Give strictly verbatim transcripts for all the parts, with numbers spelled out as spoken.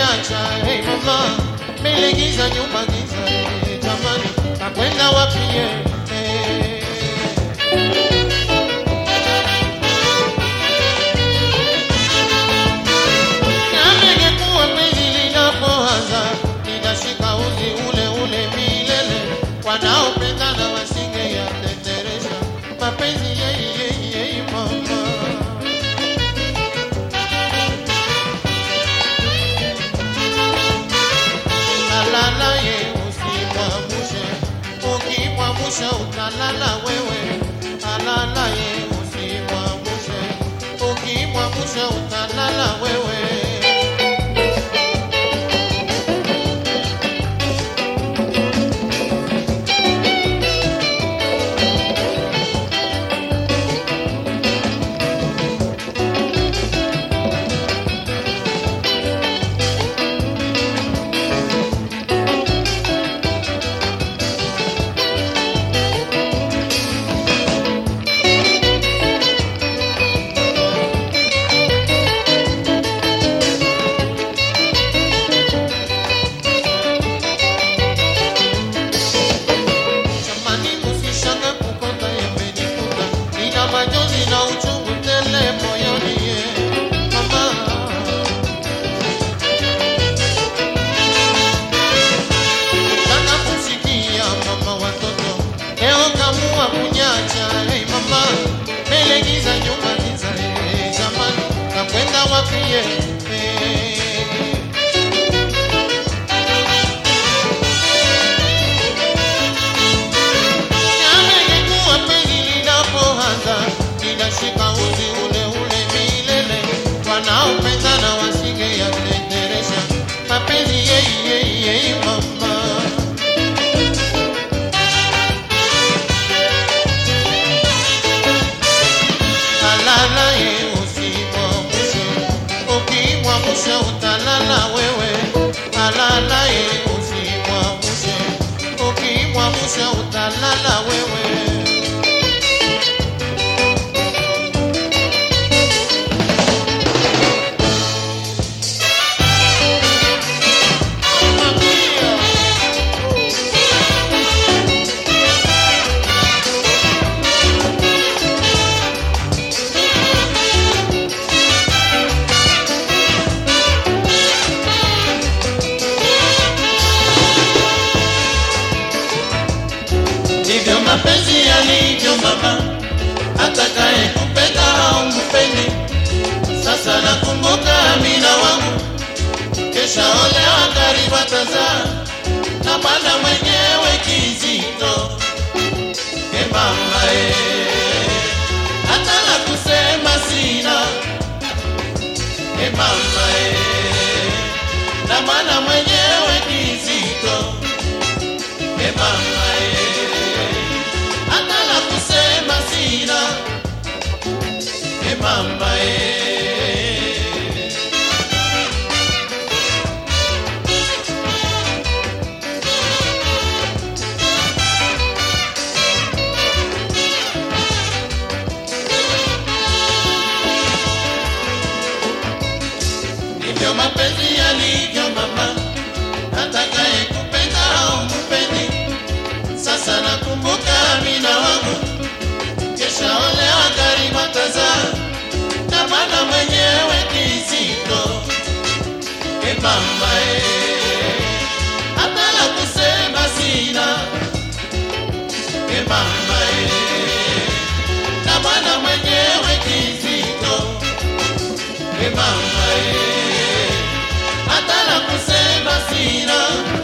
kuniacha. Hey mama, melegiza nyumba giza, hey, jamani, nakwenda wapi? Hey. Namengekuwa penzi linapoanza, ninashika uzi ule ule milele, wanaopendana wasinge yateteresha mapenzi yei yei yei mama. Alala ye usimwamushe, ukimwamusha utalala wewe. Alala ye usimwamushe, ukimwamusha utalala wewe. Hey mama, melegiza nyumba giza, hey, jamani, nakwenda wapi? Hey. Namengekuwa penzi linapoanza, ninashika uzi ule ule milele, wanaopendana wasinge yateteresha mapenzi yei yei yei mama. Alala ye usimwamushe, ukimwamusha utalala wewe. Alala ye usimwamushe, ukimwamusha utalala wewe. Ndivyo mapenzi yalivyo mama, atakaye kupenda au mpendi. Sasa nakumbuka Amina wangu, kesha olewa karibu atazaa, na bwana mwenyewe kizito. E mama e, hata la kusema sina. E mama e, na bwana mwenyewe kizito. E mama e, hata la kusema sina. E mama e, ndivyo mapenzi yalivyo mama, atakaye kupenda au mpendi. Sasa nakumbuka Amina wangu, kesha olewa karibu atazaa, na bwana mwenyewe kizito. E mama e, hata la kusema sina. E mama e, na bwana mwenyewe kizito. E mama e, hata la kusema sina.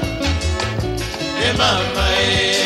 E mama e,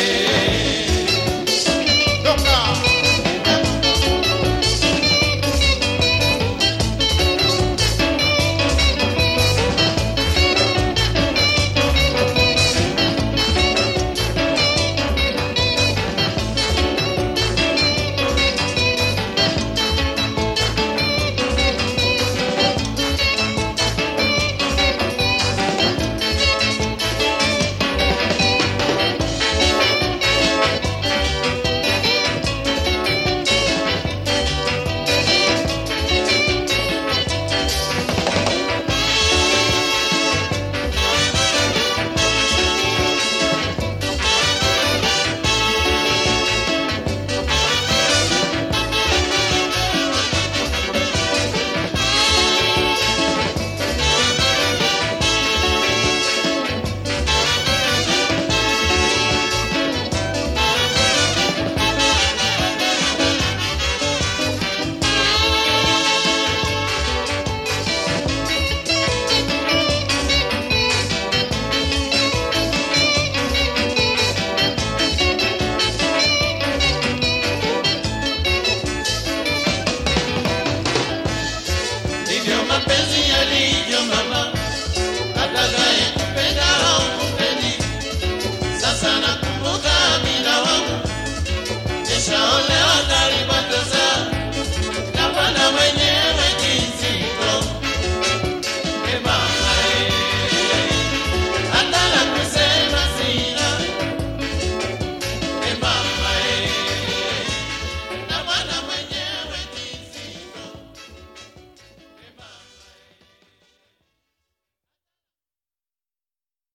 sana